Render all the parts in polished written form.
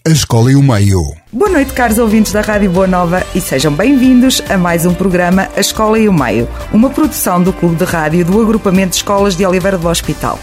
A Escola e o Meio. Boa noite, caros ouvintes da Rádio Boa Nova, e sejam bem-vindos a mais um programa A Escola e o Meio, uma produção do Clube de Rádio do Agrupamento de Escolas de Oliveira do Hospital.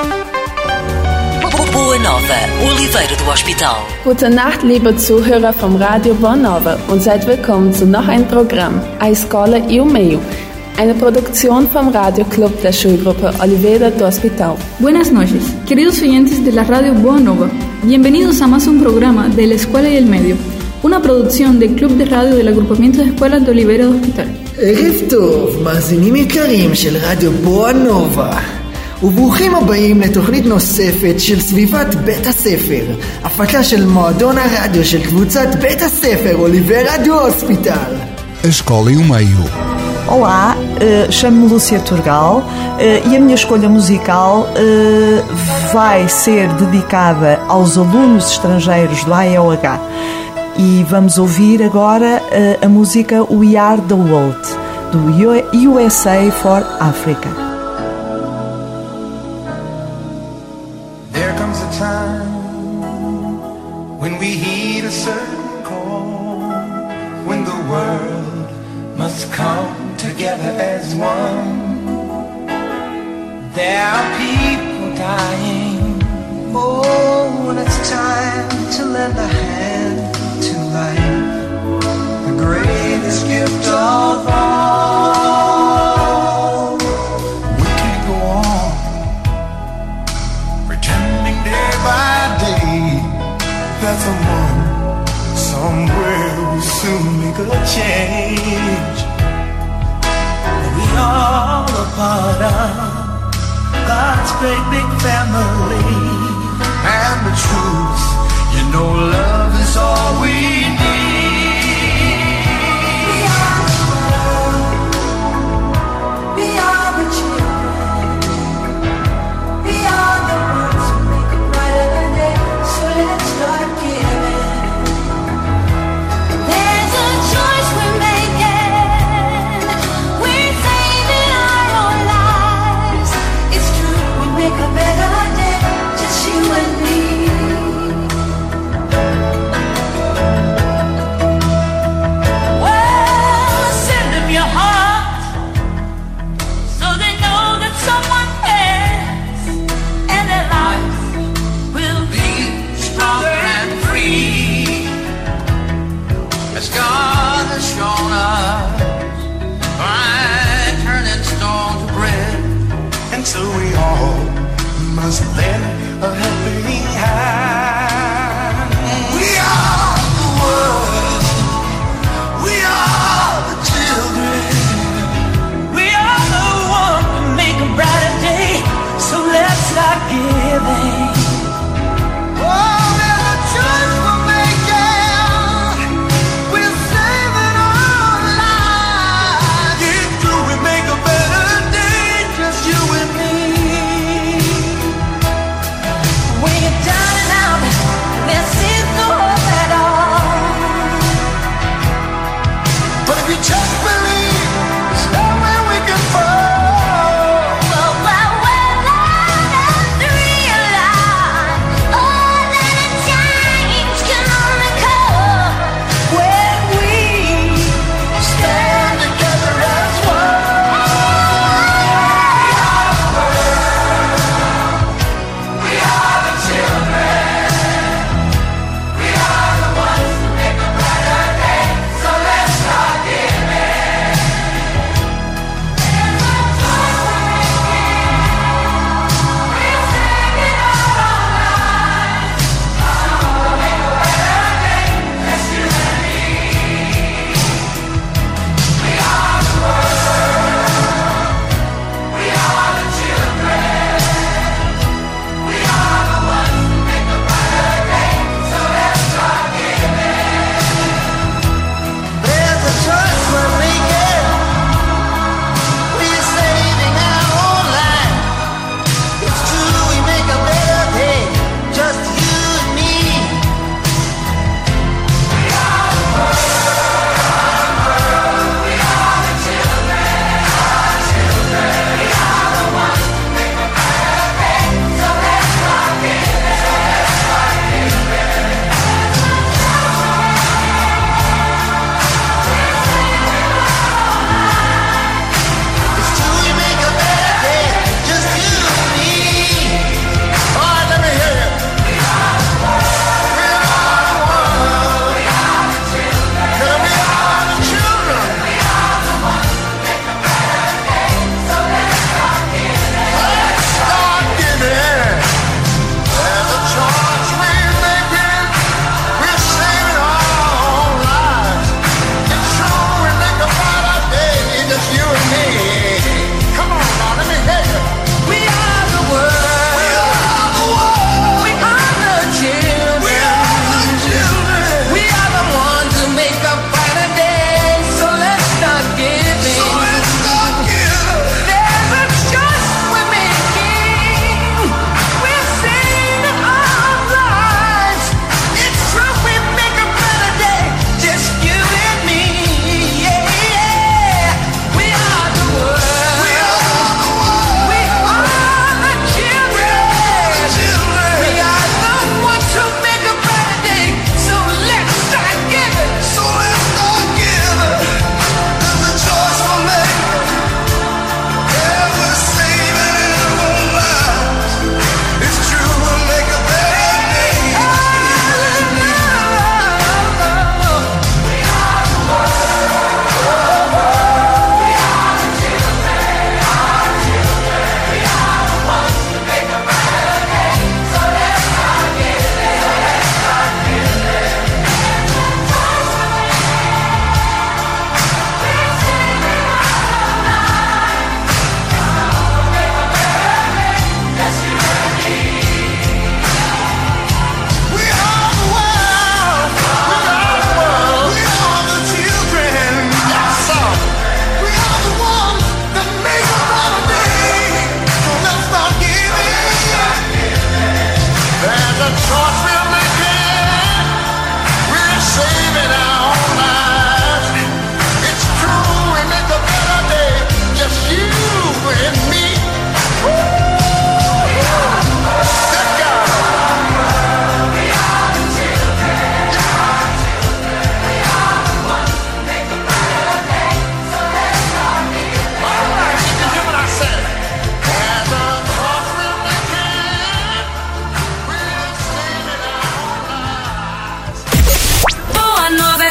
Boa Nova, Oliveira do Hospital. Gute Nacht, liebe Zuhörer vom Radio Boa Nova, und seid willkommen zu noch ein Programm, A Escola e o Meio, eine Produktion vom Radio Club der Schulgruppe Oliveira do Hospital. Buenas noches, queridos oyentes de la Radio Boa Nova. Bienvenidos a más un programa de La Escuela y el Medio, una producción del Club de Radio del Agrupamiento de Escuelas de Oliveira do Hospital. ערב טוב, מאזינים יקרים של רדיו בואה נובה. וברוכים הבאים לתוכנית נוספת של סביבת בית הספר, הפקה של מועדון הרדיו של קבוצת בית הספר אוליברה דו הוספיטל. A Escola e o Meio. Olá, chamo-me Lúcia Turgal e a minha escolha musical vai ser dedicada aos alunos estrangeiros do AEOH. E vamos ouvir agora a música We Are the World, do USA for Africa. There comes a time when we heed a certain call, when the world must come together as one. There are people dying. Oh, when it's time to lend a hand to life, the greatest gift of all. We can't go on pretending day by day that someone somewhere will soon make a change. We all a part of God's great big family, and the truth, you know, love is all we need. We are the world, we are the children, we are the ones who make a brighter day, so let's start giving. There's a choice we're making, we're saving our own lives. It's true, we make a better day, just you and me.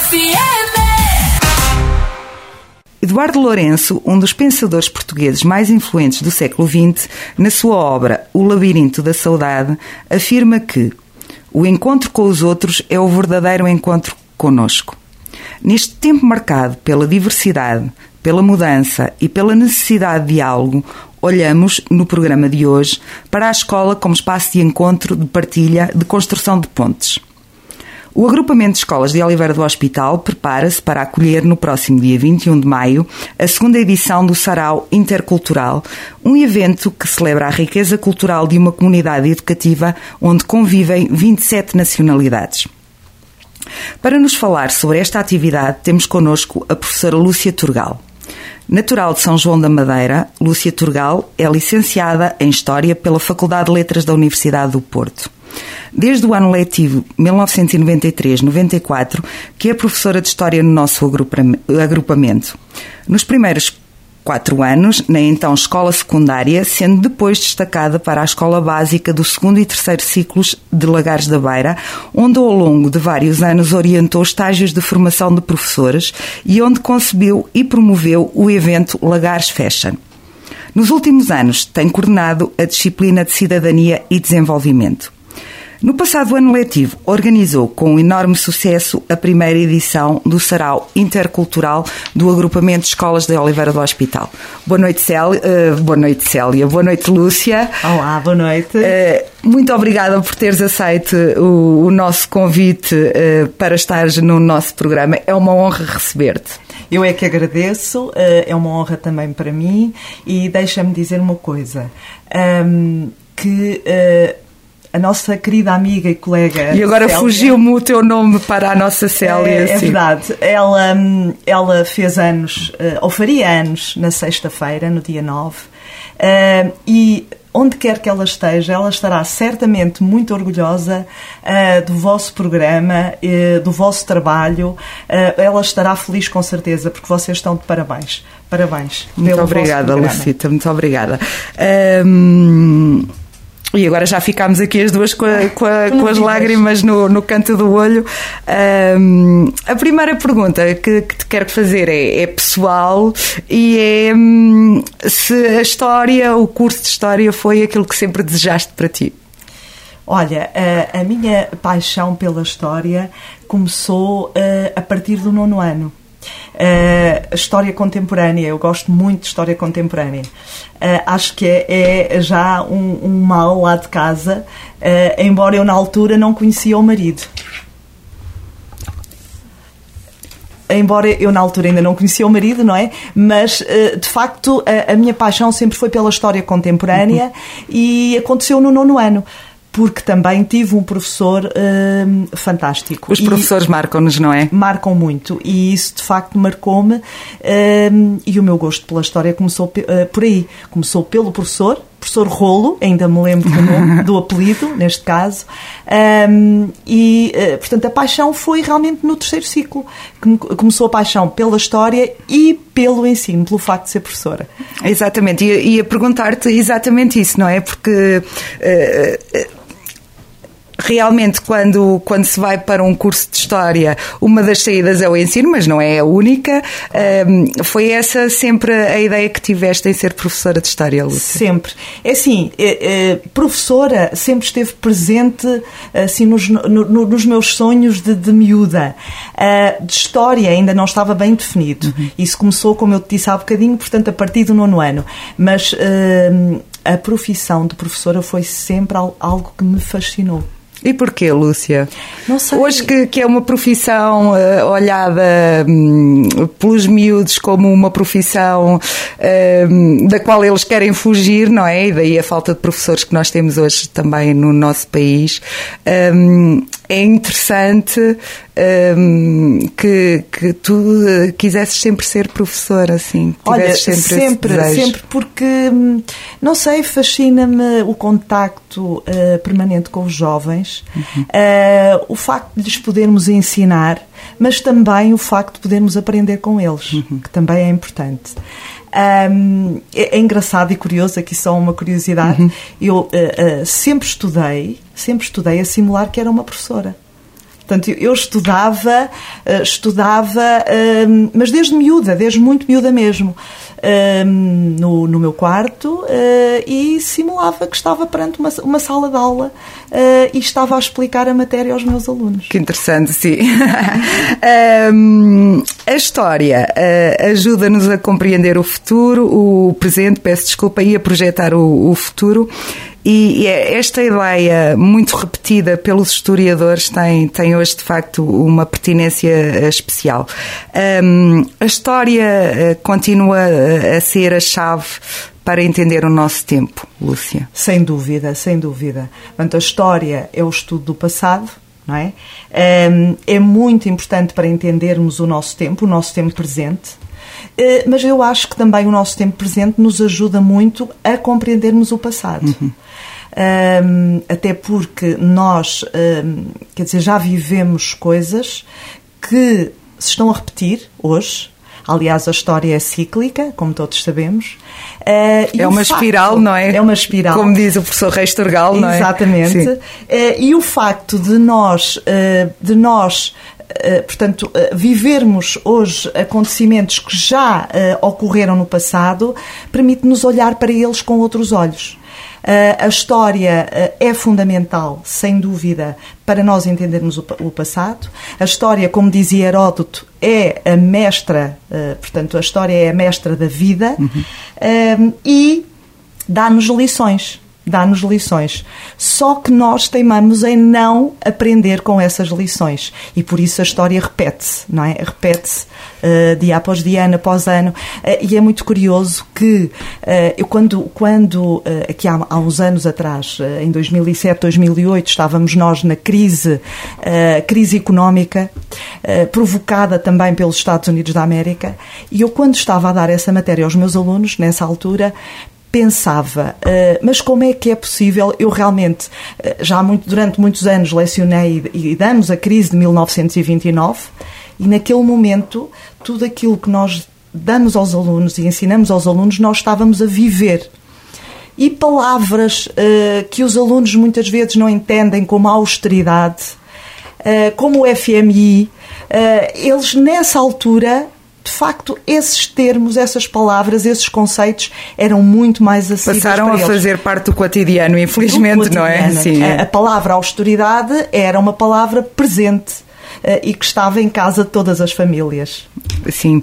Eduardo Lourenço, um dos pensadores portugueses mais influentes do século XX, na sua obra O Labirinto da Saudade, afirma que o encontro com os outros é o verdadeiro encontro connosco. Neste tempo marcado pela diversidade, pela mudança e pela necessidade de diálogo, olhamos, no programa de hoje, para a escola como espaço de encontro, de partilha, de construção de pontes. O agrupamento de escolas de Oliveira do Hospital prepara-se para acolher no próximo dia 21 de maio a segunda edição do Sarau Intercultural, um evento que celebra a riqueza cultural de uma comunidade educativa onde convivem 27 nacionalidades. Para nos falar sobre esta atividade, temos connosco a professora Lúcia Turgal. Natural de São João da Madeira, Lúcia Turgal é licenciada em História pela Faculdade de Letras da Universidade do Porto. Desde o ano letivo 1993-94, que é professora de História no nosso agrupamento. Nos primeiros 4 anos, na então escola secundária, sendo depois destacada para a escola básica do 2º e 3º ciclos de Lagares da Beira, onde ao longo de vários anos orientou estágios de formação de professores e onde concebeu e promoveu o evento Lagares Fashion. Nos últimos anos, tem coordenado a disciplina de Cidadania e Desenvolvimento. No passado ano letivo, organizou com enorme sucesso a primeira edição do Sarau Intercultural do agrupamento de escolas de Oliveira do Hospital. Boa noite, Célia. Boa noite, Lúcia. Olá, boa noite. Muito obrigada por teres aceito o nosso convite para estares no nosso programa. É uma honra receber-te. Eu é que agradeço, é uma honra também para mim, e deixa-me dizer uma coisa, que a nossa querida amiga e colega E agora Célia, fugiu-me o teu nome para a nossa Célia. É verdade, ela fez anos, ou faria anos, na sexta-feira, no dia 9, e onde quer que ela esteja, ela estará certamente muito orgulhosa do vosso programa, do vosso trabalho. Ela estará feliz com certeza, porque vocês estão de parabéns. Parabéns. Muito obrigada, Lucita, muito obrigada. E agora já ficámos aqui as duas com as lágrimas no canto do olho. A primeira pergunta que te quero fazer é pessoal, e é se a história, o curso de História, foi aquilo que sempre desejaste para ti. Olha, a minha paixão pela História começou a partir do 9º ano. A história contemporânea, eu gosto muito de história contemporânea. Acho que é já um mal lá de casa, embora eu na altura não conhecia o marido. Embora eu na altura ainda não conhecia o marido, não é? Mas, de facto, a minha paixão sempre foi pela história contemporânea, e aconteceu no 9º ano. Porque também tive um professor fantástico. Os professores marcam-nos, não é? Marcam muito, e isso de facto marcou-me, e o meu gosto pela história começou por aí. Começou pelo professor Rolo, ainda me lembro do nome, do apelido, neste caso, portanto a paixão foi realmente no 3º ciclo, que começou a paixão pela história e pelo ensino, pelo facto de ser professora. Exatamente, e a perguntar-te exatamente isso, não é? Porque realmente, quando se vai para um curso de História, uma das saídas é o ensino, mas não é a única. Foi essa sempre a ideia que tiveste em ser professora de História, Lúcia? Sempre. É assim, professora sempre esteve presente assim, nos meus sonhos de miúda. De História ainda não estava bem definido. Isso começou, como eu te disse há bocadinho, portanto, a partir do 9º ano. Mas a profissão de professora foi sempre algo que me fascinou. E porquê, Lúcia? Não sei. Hoje que é uma profissão olhada pelos miúdos como uma profissão da qual eles querem fugir, não é? E daí a falta de professores que nós temos hoje também no nosso país. É interessante que tu quisesses sempre ser professora, assim. Olha, sempre, porque, não sei, fascina-me o contacto permanente com os jovens, o facto de lhes podermos ensinar, mas também o facto de podermos aprender com eles, que também é importante. É engraçado e curioso, aqui só uma curiosidade, eu sempre estudei a simular que era uma professora. Portanto, eu estudava, mas desde muito miúda mesmo, no meu quarto, e simulava que estava perante uma sala de aula e estava a explicar a matéria aos meus alunos. Que interessante, sim. A história ajuda-nos a compreender o futuro, o presente, peço desculpa, e a projetar o futuro. E esta ideia, muito repetida pelos historiadores, tem hoje, de facto, uma pertinência especial. A história continua a ser a chave para entender o nosso tempo, Lúcia. Sem dúvida, sem dúvida. Portanto, a história é o estudo do passado, não é? É muito importante para entendermos o nosso tempo presente. Mas eu acho que também o nosso tempo presente nos ajuda muito a compreendermos o passado. Até porque nós, já vivemos coisas que se estão a repetir hoje. Aliás, a história é cíclica, como todos sabemos. É uma espiral, não é? É uma espiral. Como diz o professor Reis Turgal, não é? Exatamente. E o facto de nós portanto, vivermos hoje acontecimentos que já ocorreram no passado, permite-nos olhar para eles com outros olhos. A história é fundamental, sem dúvida, para nós entendermos o passado. A história, como dizia Heródoto, é a mestra, portanto, a história é a mestra da vida, e dá-nos lições. Só que nós teimamos em não aprender com essas lições. E por isso a história repete-se, não é? Repete-se dia após dia, ano após ano. E é muito curioso que eu quando aqui há uns anos atrás, em 2007, 2008, estávamos nós na crise económica, provocada também pelos Estados Unidos da América, e eu, quando estava a dar essa matéria aos meus alunos, nessa altura, pensava, mas como é que é possível? Eu realmente, durante muitos anos, lecionei e damos a crise de 1929, e naquele momento, tudo aquilo que nós damos aos alunos e ensinamos aos alunos, nós estávamos a viver. E palavras que os alunos muitas vezes não entendem, como a austeridade, como o FMI, eles nessa altura, de facto, esses termos, essas palavras, esses conceitos eram muito mais acessíveis para eles. Passaram a fazer parte do cotidiano, infelizmente, não é? Sim, a palavra austeridade era uma palavra presente e que estava em casa de todas as famílias. Sim.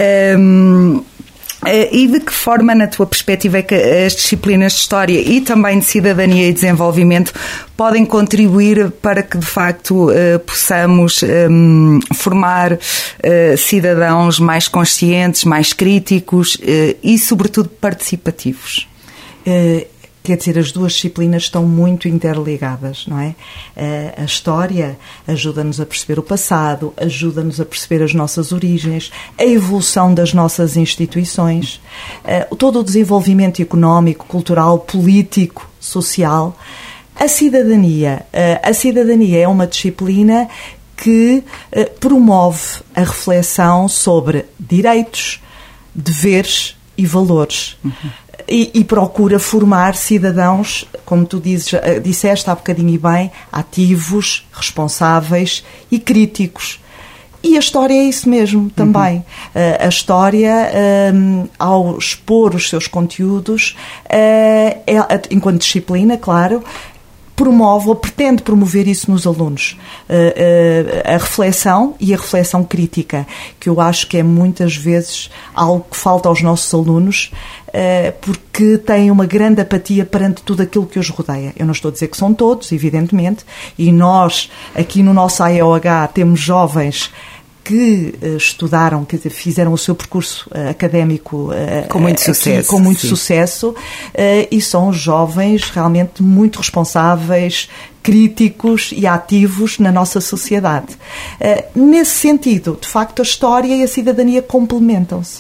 E de que forma, na tua perspectiva, é que as disciplinas de História e também de Cidadania e Desenvolvimento podem contribuir para que, de facto, possamos formar cidadãos mais conscientes, mais críticos e, sobretudo, participativos? Quer dizer, as duas disciplinas estão muito interligadas, não é? A história ajuda-nos a perceber o passado, ajuda-nos a perceber as nossas origens, a evolução das nossas instituições, todo o desenvolvimento económico, cultural, político, social. A cidadania é uma disciplina que promove a reflexão sobre direitos, deveres e valores. E procura formar cidadãos, como tu disseste há bocadinho e bem, ativos, responsáveis e críticos. E a história é isso mesmo também. A história, ao expor os seus conteúdos, enquanto disciplina, claro, promove ou pretende promover isso nos alunos. A reflexão e a reflexão crítica, que eu acho que é muitas vezes algo que falta aos nossos alunos, porque têm uma grande apatia perante tudo aquilo que os rodeia. Eu não estou a dizer que são todos, evidentemente, e nós, aqui no nosso AEOH, temos jovens que estudaram, que fizeram o seu percurso académico com muito sucesso, com muito sucesso, e são jovens realmente muito responsáveis, críticos e ativos na nossa sociedade. Nesse sentido, de facto, a história e a cidadania complementam-se.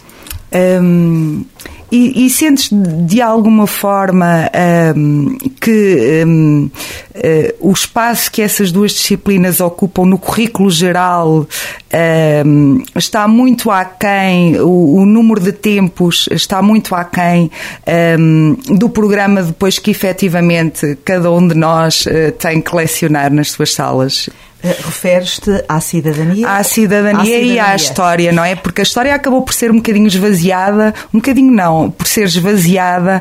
E sentes de alguma forma que o espaço que essas duas disciplinas ocupam no currículo geral está muito aquém, o número de tempos está muito aquém do programa depois que efetivamente cada um de nós tem que lecionar nas suas salas? Refere-te à cidadania? À cidadania e à história, não é? Porque a história acabou por ser um bocadinho esvaziada, por ser esvaziada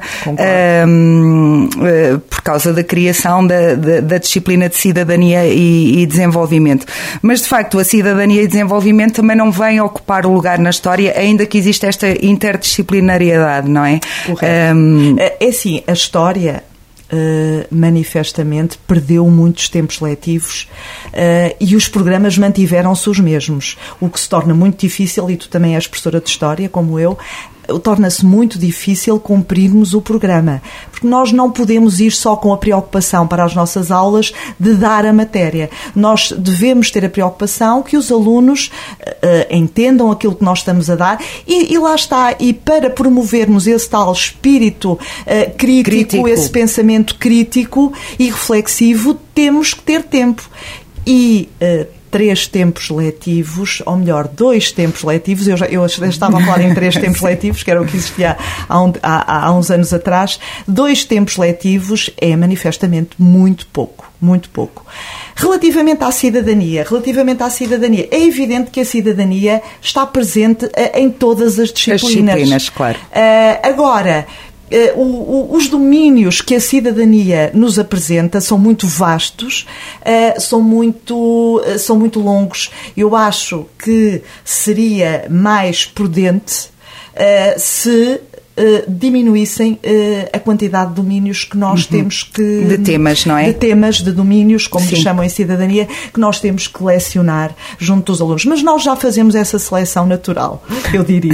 por causa da criação da disciplina de cidadania e desenvolvimento. Mas, de facto, a cidadania e desenvolvimento também não vêm ocupar o lugar na história, ainda que existe esta interdisciplinariedade, não é? Correto. É assim, a história... manifestamente perdeu muitos tempos letivos e os programas mantiveram-se os mesmos, o que se torna muito difícil, e tu também és professora de História, como eu, torna-se muito difícil cumprirmos o programa, porque nós não podemos ir só com a preocupação para as nossas aulas de dar a matéria. Nós devemos ter a preocupação que os alunos entendam aquilo que nós estamos a dar e lá está, e para promovermos esse tal espírito crítico, esse pensamento crítico e reflexivo, temos que ter tempo. E 3 tempos letivos, ou melhor, 2 tempos letivos, eu estava a falar em 3 tempos letivos, que era o que existia há uns anos atrás. 2 tempos letivos é manifestamente muito pouco. Relativamente à cidadania, é evidente que a cidadania está presente em todas as disciplinas. Claro. Agora, os domínios que a cidadania nos apresenta são muito vastos, são muito longos. Eu acho que seria mais prudente se diminuíssem a quantidade de domínios que nós temos que... De temas, não é? De temas, de domínios, como lhe chamam em cidadania, que nós temos que lecionar junto dos alunos. Mas nós já fazemos essa seleção natural, eu diria.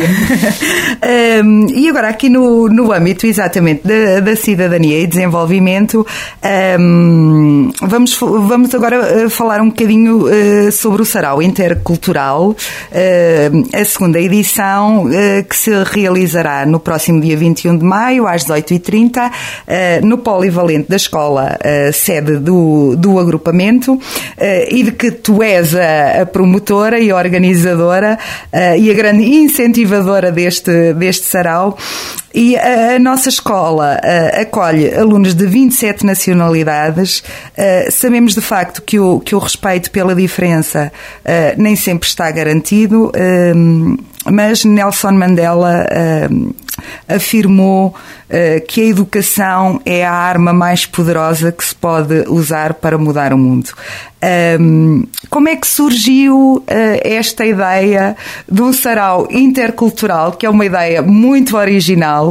E agora, aqui no âmbito, exatamente, da cidadania e desenvolvimento, vamos agora falar um bocadinho sobre o Sarau Intercultural, a segunda edição, que se realizará no próximo dia 21 de maio, às 18h30, no Polivalente da escola, sede do agrupamento, e de que tu és a promotora e a organizadora e a grande incentivadora deste sarau. E a nossa escola acolhe alunos de 27 nacionalidades. Sabemos de facto que o respeito pela diferença nem sempre está garantido, mas Nelson Mandela afirmou que a educação é a arma mais poderosa que se pode usar para mudar o mundo. Como é que surgiu esta ideia de um sarau intercultural, que é uma ideia muito original,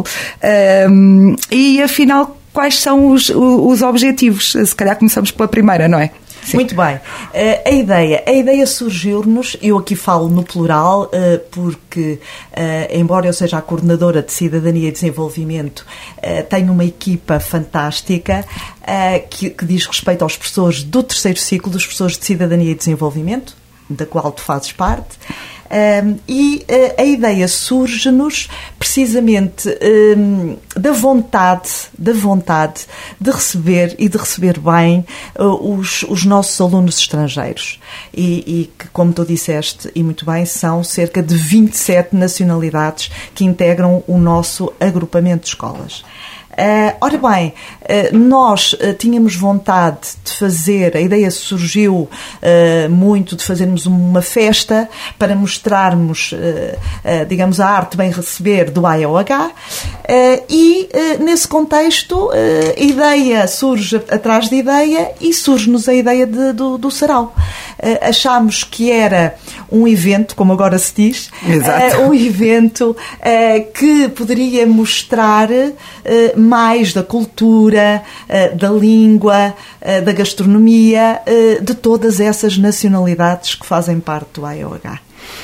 e afinal quais são os objetivos? Se calhar começamos pela primeira, não é? Sim. Muito bem. A ideia surgiu-nos, eu aqui falo no plural, porque, embora eu seja a coordenadora de Cidadania e Desenvolvimento, tenho uma equipa fantástica que diz respeito aos professores do 3º ciclo, dos professores de Cidadania e Desenvolvimento, da qual tu fazes parte. E a ideia surge-nos precisamente da vontade de receber e de receber bem os nossos alunos estrangeiros e que, como tu disseste e muito bem, são cerca de 27 nacionalidades que integram o nosso agrupamento de escolas. Ora bem, nós tínhamos vontade de fazer, a ideia surgiu muito de fazermos uma festa para mostrarmos, digamos, a arte bem receber do AEOH, e nesse contexto a ideia surge atrás de ideia e surge-nos a ideia do sarau. Achámos que era um evento, como agora se diz, um evento que poderia mostrar mais da cultura, da língua, da gastronomia, de todas essas nacionalidades que fazem parte do AEOH.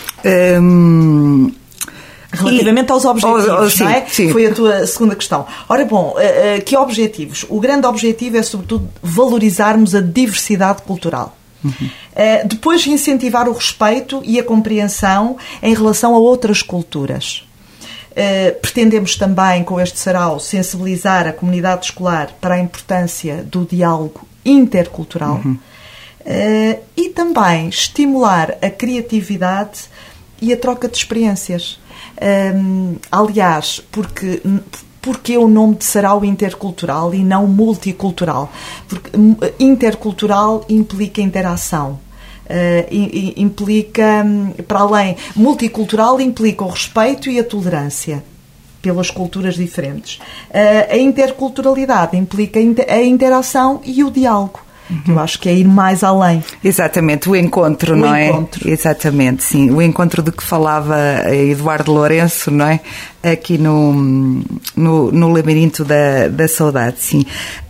Relativamente aos objetivos, sim, não é? Sim. Foi a tua segunda questão. Ora bom, que objetivos? O grande objetivo é, sobretudo, valorizarmos a diversidade cultural. Depois, incentivar o respeito e a compreensão em relação a outras culturas. Pretendemos também, com este sarau, sensibilizar a comunidade escolar para a importância do diálogo intercultural e também estimular a criatividade e a troca de experiências. Aliás, porque o nome de sarau intercultural e não multicultural? Porque intercultural implica interação. implica, para além, multicultural implica o respeito e a tolerância pelas culturas diferentes. A interculturalidade implica a interação e o diálogo. Eu acho que é ir mais além. Exatamente, o encontro, não é? Exatamente, sim. O encontro de que falava Eduardo Lourenço, não é? Aqui no Labirinto da Saudade, sim.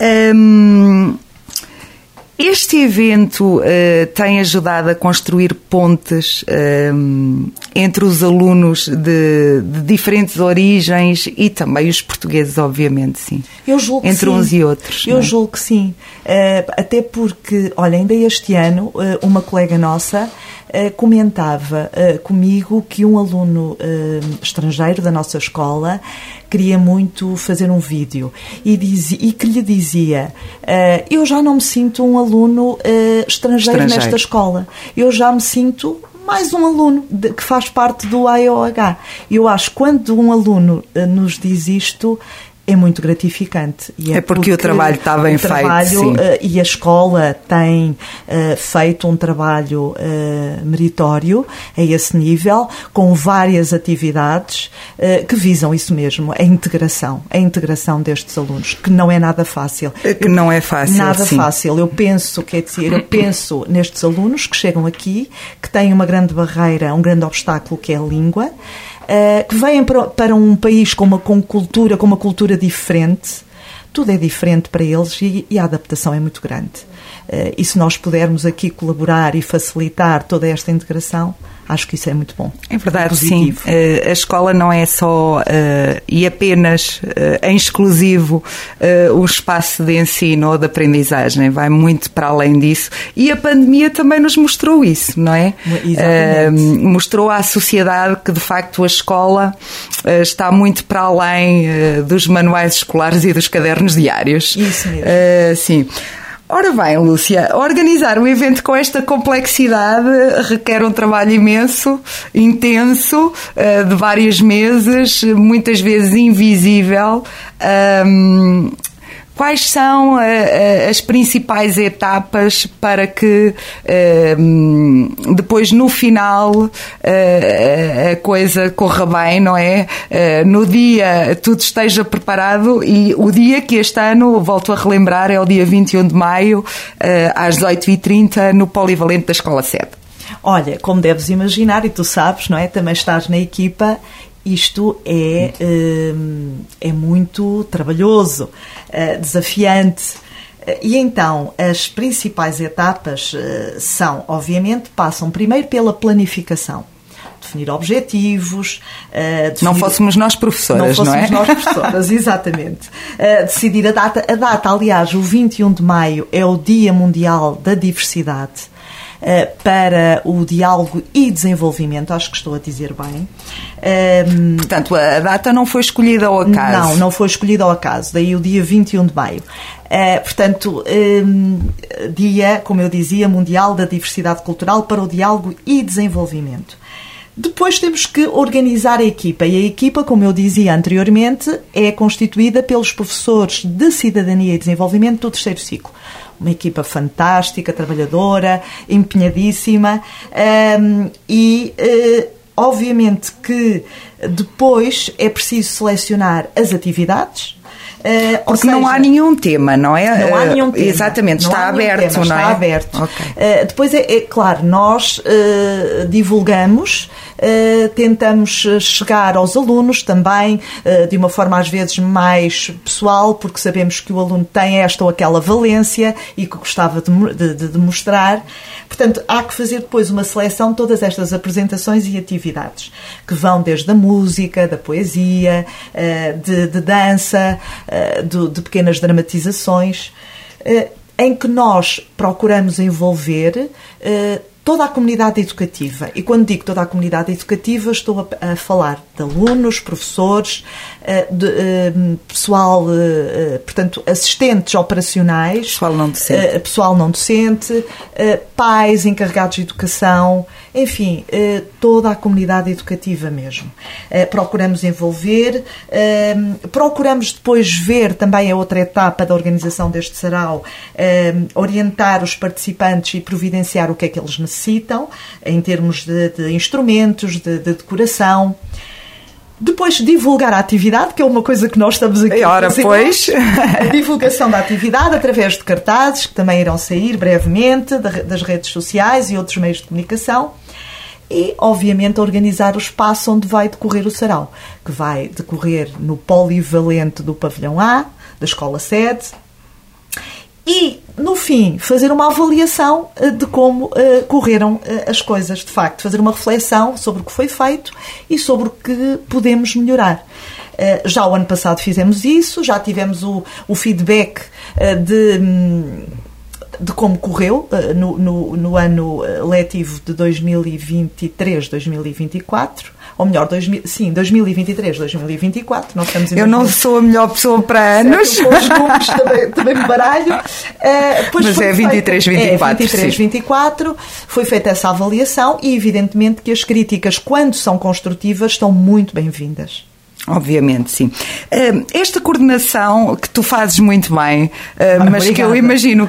Este evento tem ajudado a construir pontes entre os alunos de diferentes origens e também os portugueses, obviamente, sim. Eu julgo entre que uns sim. E outros. Eu julgo que sim. Até porque, olha, ainda este ano, uma colega nossa comentava comigo que um aluno estrangeiro da nossa escola queria muito fazer um vídeo e que lhe dizia: eu já não me sinto um aluno estrangeiro nesta escola, eu já me sinto mais um aluno que faz parte do AEOH. Eu acho que quando um aluno nos diz isto, é muito gratificante. E é porque o trabalho está bem feito, sim. E a escola tem feito um trabalho meritório a esse nível, com várias atividades que visam isso mesmo, a integração destes alunos, que não é nada fácil. Que não é fácil, nada sim. fácil. Eu penso nestes alunos que chegam aqui, que têm uma grande barreira, um grande obstáculo, que é a língua, que vêm para um país com uma cultura diferente. Tudo é diferente para eles e a adaptação é muito grande. E se nós pudermos aqui colaborar e facilitar toda esta integração, acho que isso é muito bom. É verdade, sim. A escola não é só e apenas em exclusivo um espaço de ensino ou de aprendizagem, vai muito para além disso. E a pandemia também nos mostrou isso, não é? Exatamente. Mostrou à sociedade que, de facto, a escola está muito para além dos manuais escolares e dos cadernos diários. Isso mesmo. Sim. Ora bem, Lúcia, organizar um evento com esta complexidade requer um trabalho imenso, intenso, de vários meses, muitas vezes invisível. Quais são as principais etapas para que depois, no final, a coisa corra bem, não é? No dia tudo esteja preparado, e o dia que este ano, volto a relembrar, é o dia 21 de maio, às 18h30, no Polivalente da Escola Sede. Olha, como deves imaginar, e tu sabes, não é? Também estás na equipa. Isto é muito trabalhoso, desafiante. E então, as principais etapas passam primeiro pela planificação. Definir objetivos. Não fôssemos nós professoras, não é? Não fôssemos nós professoras, exatamente. Decidir a data. A data, aliás, o 21 de maio é o Dia Mundial da Diversidade. Para o diálogo e desenvolvimento, acho que estou a dizer bem. Portanto, a data não foi escolhida ao acaso. Não foi escolhida ao acaso, daí o dia 21 de maio. Portanto, Dia, como eu dizia, Mundial da Diversidade Cultural para o Diálogo e Desenvolvimento. Depois temos que organizar a equipa, e a equipa, como eu dizia anteriormente, é constituída pelos professores de Cidadania e Desenvolvimento do terceiro ciclo. Uma equipa fantástica, trabalhadora, empenhadíssima, e obviamente que depois é preciso selecionar as atividades. Porque não há nenhum tema, não é? Não há nenhum tema. Exatamente, está aberto, não é? Está aberto. Okay. Depois, é claro, nós divulgamos, tentamos chegar aos alunos também de uma forma às vezes mais pessoal, porque sabemos que o aluno tem esta ou aquela valência e que gostava de mostrar. Portanto, há que fazer depois uma seleção de todas estas apresentações e atividades, que vão desde a música, da poesia, de dança, de pequenas dramatizações, em que nós procuramos envolver toda a comunidade educativa. E quando digo toda a comunidade educativa, estou a falar de alunos, professores, pessoal, portanto, assistentes operacionais, pessoal não docente, pais encarregados de educação enfim, toda a comunidade educativa mesmo. Procuramos envolver, procuramos depois ver também a outra etapa da organização deste sarau, orientar os participantes e providenciar o que é que eles necessitam, em termos de instrumentos, de decoração. Depois divulgar a atividade, que é uma coisa que nós estamos aqui a fazer. Pois. A divulgação da atividade através de cartazes, que também irão sair brevemente, das redes sociais e outros meios de comunicação. E, obviamente, organizar o espaço onde vai decorrer o sarau, que vai decorrer no polivalente do pavilhão A, da escola sede. E, no fim, fazer uma avaliação de como correram as coisas, de facto. Fazer uma reflexão sobre o que foi feito e sobre o que podemos melhorar. Já o ano passado fizemos isso, já tivemos o feedback de como correu no ano letivo de 2023-2024, ou melhor, 2023-2024. Nós estamos Eu não sou a melhor pessoa para anos. Com os números também me baralho. Mas é 23-24. 23-24. Foi feita essa avaliação e, evidentemente, que as críticas, quando são construtivas, estão muito bem-vindas. Obviamente, sim. Esta coordenação que tu fazes muito bem, mas obrigada. que eu imagino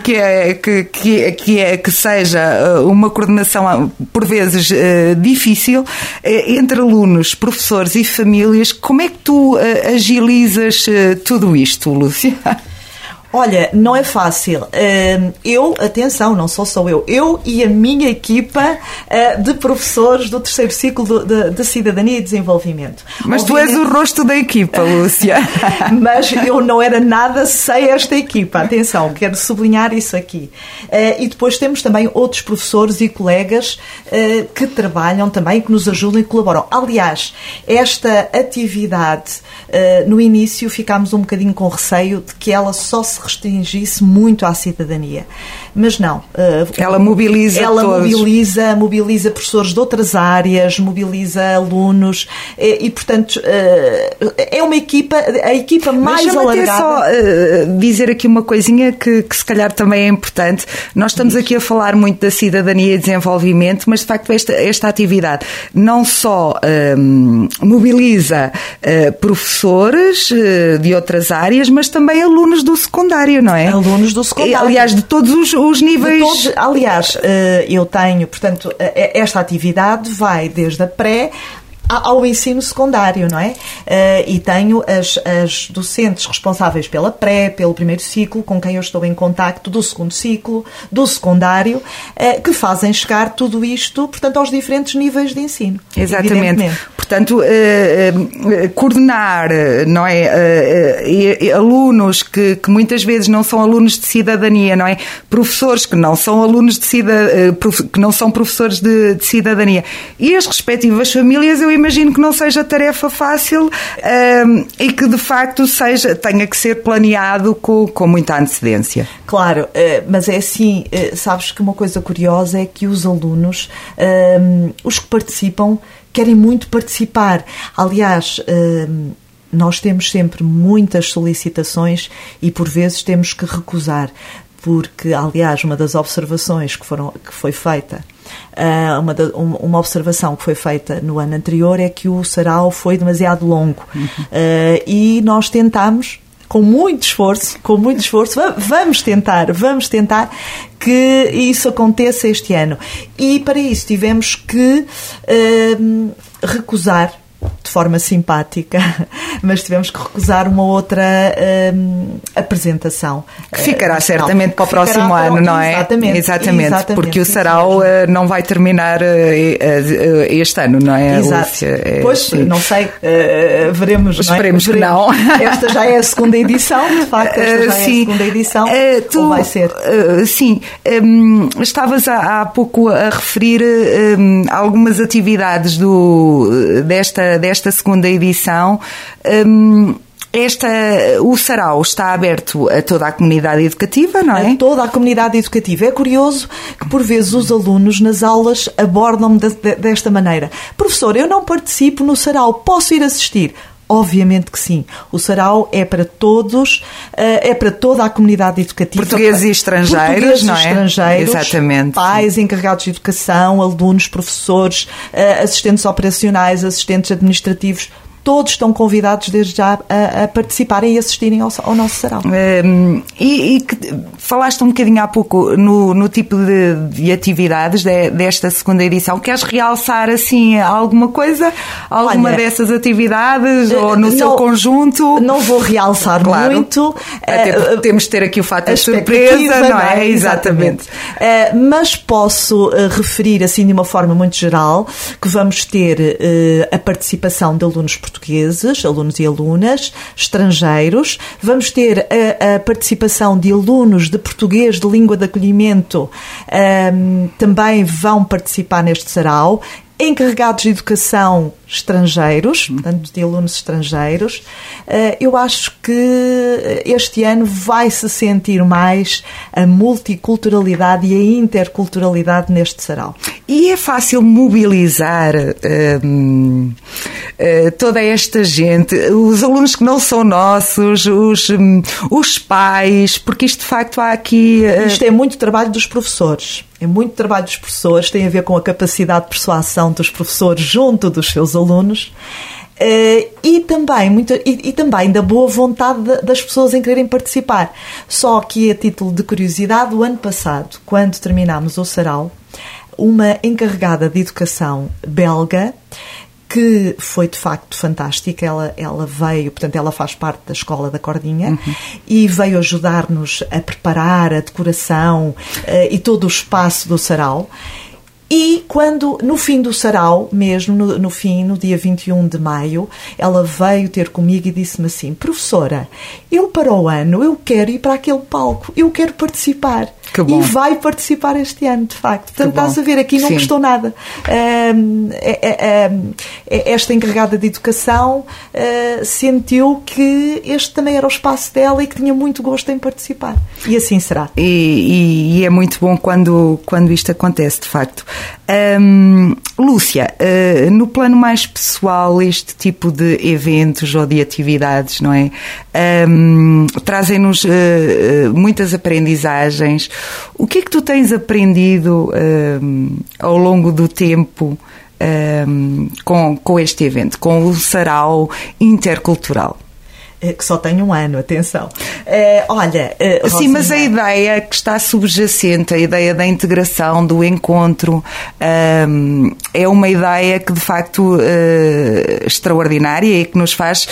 que seja uma coordenação por vezes difícil entre alunos, professores e famílias, como é que tu agilizas tudo isto, Lúcia? Olha, não é fácil. Atenção, não sou só eu e a minha equipa de professores do terceiro ciclo de Cidadania e Desenvolvimento. Mas obviamente, tu és o rosto da equipa, Lúcia. Mas eu não era nada sem esta equipa. Atenção, quero sublinhar isso aqui. E depois temos também outros professores e colegas que trabalham também, que nos ajudam e colaboram. Aliás, esta atividade, no início ficámos um bocadinho com receio de que ela só se restringisse muito à cidadania. Mas não. Ela mobiliza todos. Mobiliza professores de outras áreas, mobiliza alunos e portanto, é uma equipa, a equipa mais alargada. Mas só dizer aqui uma coisinha que se calhar também é importante. Nós estamos aqui a falar muito da cidadania e desenvolvimento, mas de facto esta atividade não só mobiliza professores de outras áreas, mas também alunos do secundário, não é? Alunos do secundário. Aliás, de todos os níveis. Eu tenho, portanto, esta atividade vai desde a pré ao ensino secundário, não é? E tenho as docentes responsáveis pela pré, pelo primeiro ciclo, com quem eu estou em contacto, do segundo ciclo, do secundário, que fazem chegar tudo isto, portanto, aos diferentes níveis de ensino. Exatamente. Portanto, coordenar, não é? Alunos que muitas vezes não são alunos de cidadania, não é? Professores que não são alunos que não são professores de cidadania. E as respectivas famílias, eu imagino que não seja tarefa fácil e que de facto tenha que ser planeado com muita antecedência. Claro, mas é assim, sabes que uma coisa curiosa é que os alunos, os que participam, querem muito participar. Aliás, nós temos sempre muitas solicitações e por vezes temos que recusar. Porque, aliás, uma das observações que foi feita, uma observação que foi feita no ano anterior é que o sarau foi demasiado longo. E nós tentámos, com muito esforço, vamos tentar que isso aconteça este ano. E para isso tivemos que recusar, de forma simpática, mas tivemos que recusar uma outra apresentação. Que ficará certamente para o próximo ano, não é? Exatamente. Porque o sarau não vai terminar este ano, não é, Lúcia? Pois, não sei, veremos. Esperemos que não. Esta já é a segunda edição, de facto, esta já é a segunda edição, ou vai ser? Sim, estavas há pouco a referir algumas atividades desta segunda edição. O sarau está aberto a toda a comunidade educativa, não é? A toda a comunidade educativa. É curioso que, por vezes, os alunos nas aulas abordam-me desta maneira. Professor, eu não participo no sarau, posso ir assistir? Obviamente que sim. O sarau é para todos, é para toda a comunidade educativa. Portugueses e estrangeiros, não é? Estrangeiros, exatamente. Pais, encarregados de educação, alunos, professores, assistentes operacionais, assistentes administrativos. Todos estão convidados desde já a participarem e assistirem ao nosso sarau. Falaste um bocadinho há pouco no tipo de atividades desta segunda edição. Queres realçar assim alguma coisa? Alguma dessas atividades ou no seu conjunto? Não vou realçar muito. Até porque temos de ter aqui o fator de surpresa, não é? Exatamente. Mas posso referir assim de uma forma muito geral que vamos ter a participação de alunos portugueses, alunos e alunas, estrangeiros. Vamos ter a participação de alunos de português de língua de acolhimento, também vão participar neste sarau. Encarregados de educação estrangeiros, portanto, de alunos estrangeiros. Eu acho que este ano vai-se sentir mais a multiculturalidade e a interculturalidade neste sarau. E é fácil mobilizar toda esta gente, os alunos que não são nossos, os pais, porque isto de facto há aqui... Isto é muito trabalho dos professores. É muito trabalho dos professores, tem a ver com a capacidade de persuasão dos professores junto dos seus alunos e também da boa vontade das pessoas em quererem participar. Só que, a título de curiosidade, o ano passado, quando terminámos o sarau, uma encarregada de educação belga, que foi de facto fantástica, ela veio, portanto ela faz parte da Escola da Cordinha e veio ajudar-nos a preparar a decoração e todo o espaço do sarau. E quando, no fim do sarau, mesmo no dia 21 de maio, ela veio ter comigo e disse-me assim: professora, eu para o ano, eu quero ir para aquele palco, eu quero participar. E vai participar este ano, de facto. Portanto, estás a ver, aqui não custou nada. Esta encarregada de educação sentiu que este também era o espaço dela e que tinha muito gosto em participar. E assim será. E é muito bom quando isto acontece, de facto. Lúcia, no plano mais pessoal, este tipo de eventos ou de atividades, não é? Trazem-nos muitas aprendizagens. O que é que tu tens aprendido ao longo do tempo com este evento, com o sarau intercultural? Que só tem um ano, atenção. Sim, mas a ideia que está subjacente, a ideia da integração, do encontro, é uma ideia que de facto extraordinária e que nos faz...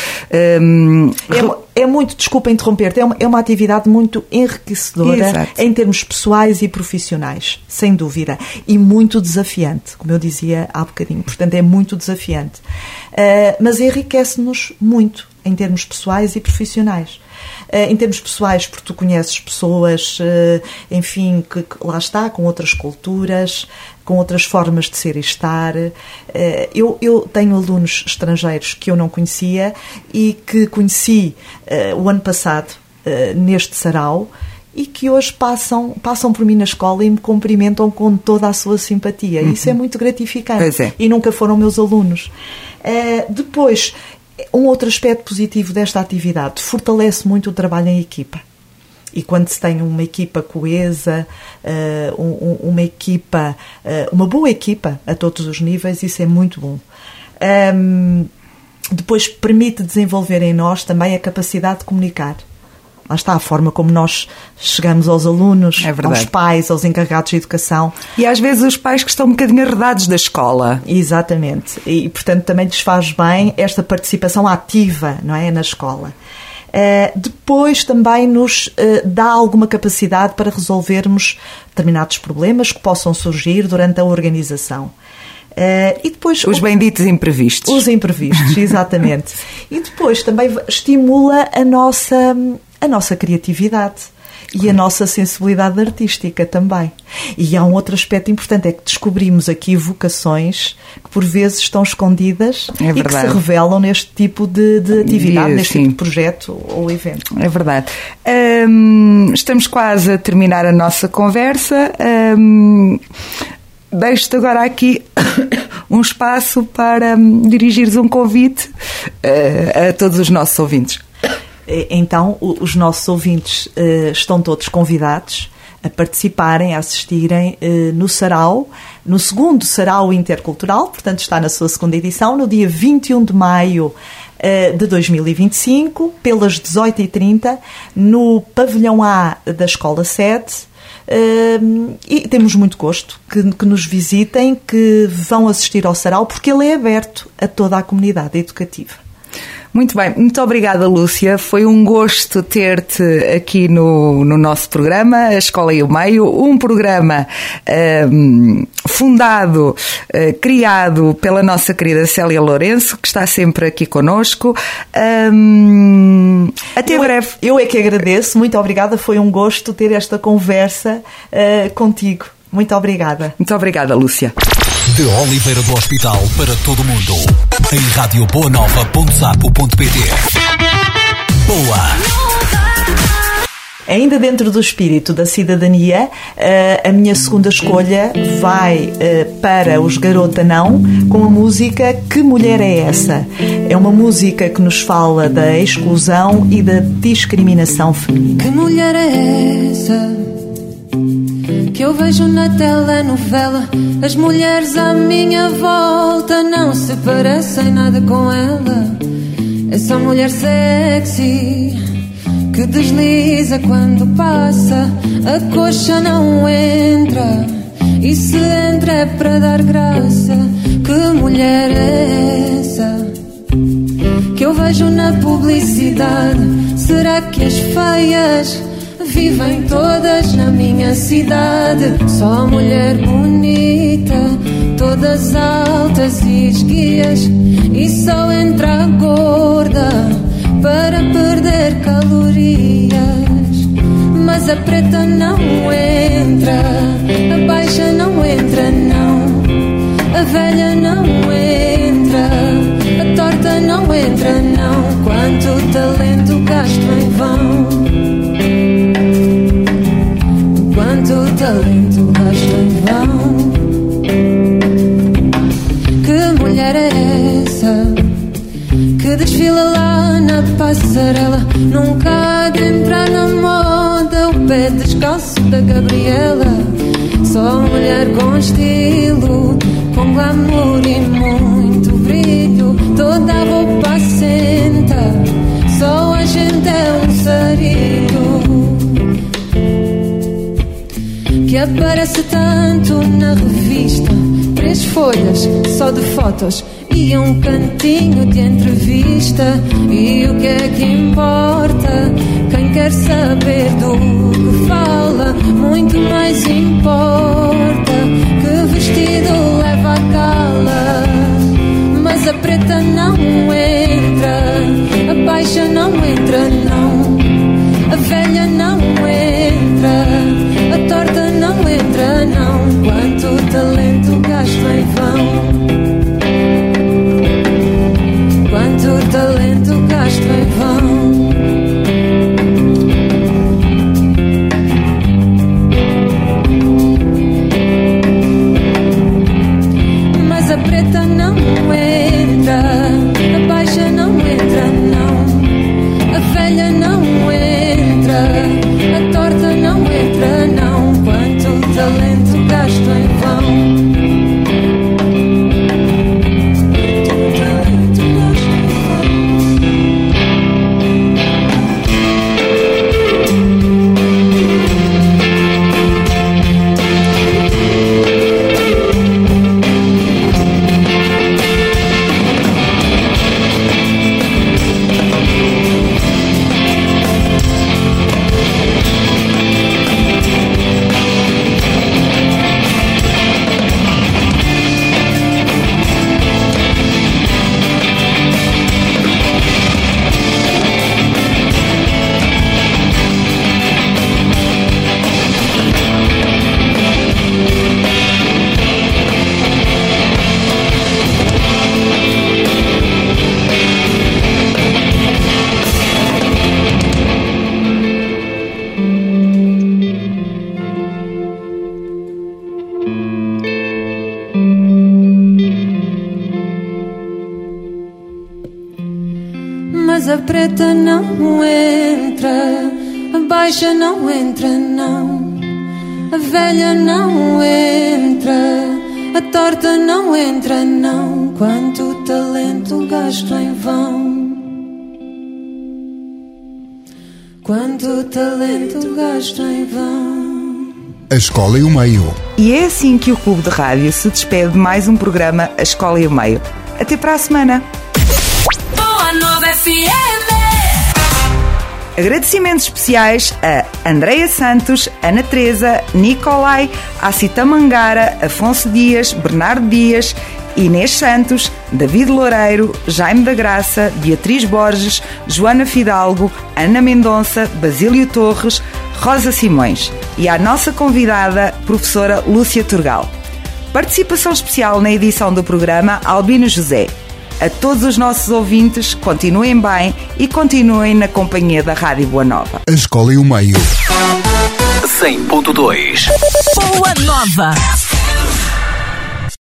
É muito, desculpa interromper-te, é uma atividade muito enriquecedora. Exato. Em termos pessoais e profissionais, sem dúvida, e muito desafiante, como eu dizia há bocadinho, portanto é muito desafiante, mas enriquece-nos muito em termos pessoais e profissionais. Em termos pessoais, porque tu conheces pessoas, enfim, que lá está, com outras culturas, com outras formas de ser e estar. Eu tenho alunos estrangeiros que eu não conhecia e que conheci o ano passado neste sarau e que hoje passam por mim na escola e me cumprimentam com toda a sua simpatia. Isso é muito gratificante. Pois é. E nunca foram meus alunos. Depois... Um outro aspecto positivo desta atividade, fortalece muito o trabalho em equipa. E quando se tem uma equipa coesa, uma boa equipa a todos os níveis, isso é muito bom. Depois permite desenvolver em nós também a capacidade de comunicar. Lá está a forma como nós chegamos aos alunos, aos pais, aos encarregados de educação. E às vezes os pais que estão um bocadinho arredados da escola. Exatamente. E, portanto, também lhes faz bem esta participação ativa, não é, na escola. Depois também nos dá alguma capacidade para resolvermos determinados problemas que possam surgir durante a organização. E depois, os benditos imprevistos. Os imprevistos, exatamente. E depois também estimula a nossa criatividade e a nossa sensibilidade artística também. E há um outro aspecto importante, é que descobrimos aqui vocações que por vezes estão escondidas e que se revelam neste tipo de atividade, neste tipo de projeto ou evento. É verdade. Estamos quase a terminar a nossa conversa. Deixo-te agora aqui um espaço para dirigires um convite a todos os nossos ouvintes. Então, os nossos ouvintes estão todos convidados a participarem, a assistirem no Sarau, no segundo Sarau Intercultural, portanto está na sua segunda edição, no dia 21 de maio de 2025, pelas 18h30, no pavilhão A da Escola 7. E temos muito gosto que nos visitem, que vão assistir ao Sarau, porque ele é aberto a toda a comunidade educativa. Muito bem, muito obrigada, Lúcia. Foi um gosto ter-te aqui no nosso programa, A Escola e o Meio, um programa fundado, criado pela nossa querida Célia Lourenço, que está sempre aqui connosco. Até breve. Eu é que agradeço, muito obrigada, foi um gosto ter esta conversa contigo. Muito obrigada. Muito obrigada, Lúcia. De Oliveira do Hospital para todo o mundo, em radioboanova.sapo.pt. Boa! Ainda dentro do espírito da cidadania, a minha segunda escolha vai para os Garota Não, com a música Que Mulher é Essa? É uma música que nos fala da exclusão e da discriminação feminina. Que mulher é essa que eu vejo na telenovela? As mulheres à minha volta não se parecem nada com ela. Essa mulher sexy que desliza quando passa, a coxa não entra, e se entra é para dar graça. Que mulher é essa que eu vejo na publicidade? Será que as feias vivem todas na minha cidade? Só mulher bonita, todas altas e esguias, e só entra a gorda para perder calorias. Mas a preta não entra, a baixa não entra não, a velha não entra, a torta não entra não. Quanto talento gasto em vão, quanto talento gasto em vão. Que mulher é essa que desfila lá na passarela? Nunca há de entrar na moda o pé descalço da Gabriela. Só mulher com estilo, com glamour e muito brilho. Toda a roupa assenta, só a gente é um sarilho que aparece tanto na revista. 3 folhas só de fotos e um cantinho de entrevista. E o que é que importa? Quem quer saber do que fala, muito mais importa que vestido leva a gala. Mas a preta não entra, a baixa não entra não, a velha não entra, a torta não entra não. Quanto talento gasto em vão, quanto talento gasto em vão. Mas a preta não entra, a baixa não entra não, a velha não entra, a torta não entra não. Quanto talento gasto em vão. mas a preta não entra, a baixa não entra, não, a velha não entra, a torta não entra, não. Quanto talento gasto em vão, quanto talento gasto em vão. A Escola e o Meio. E é assim que o Clube de Rádio se despede de mais um programa A Escola e o Meio. Até para a semana. Boa Nova FM. Agradecimentos especiais a Andreia Santos, Ana Teresa, Nicolai, Acita Mangara, Afonso Dias, Bernardo Dias, Inês Santos, David Loureiro, Jaime da Graça, Beatriz Borges, Joana Fidalgo, Ana Mendonça, Basílio Torres, Rosa Simões e à nossa convidada, professora Lúcia Turgal. Participação especial na edição do programa Albino José. A todos os nossos ouvintes, continuem bem e continuem na companhia da Rádio Boa Nova. A Escola e o Meio. 100.2 Boa Nova.